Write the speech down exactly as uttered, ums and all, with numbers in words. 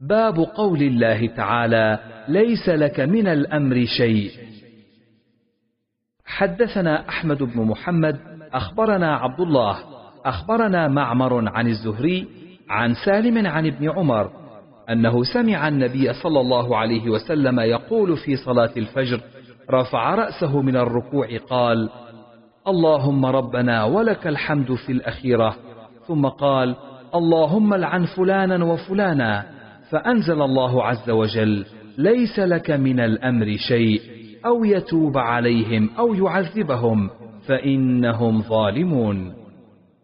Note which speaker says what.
Speaker 1: باب قول الله تعالى: ليس لك من الأمر شيء. حدثنا أحمد بن محمد أخبرنا عبد الله أخبرنا معمر عن الزهري عن سالم عن ابن عمر أنه سمع النبي صلى الله عليه وسلم يقول في صلاة الفجر رفع رأسه من الركوع قال: اللهم ربنا ولك الحمد في الأخيرة، ثم قال: اللهم لعن فلانا وفلانا، فأنزل الله عز وجل: ليس لك من الأمر شيء، أو يتوب عليهم أو يعذبهم فإنهم ظالمون.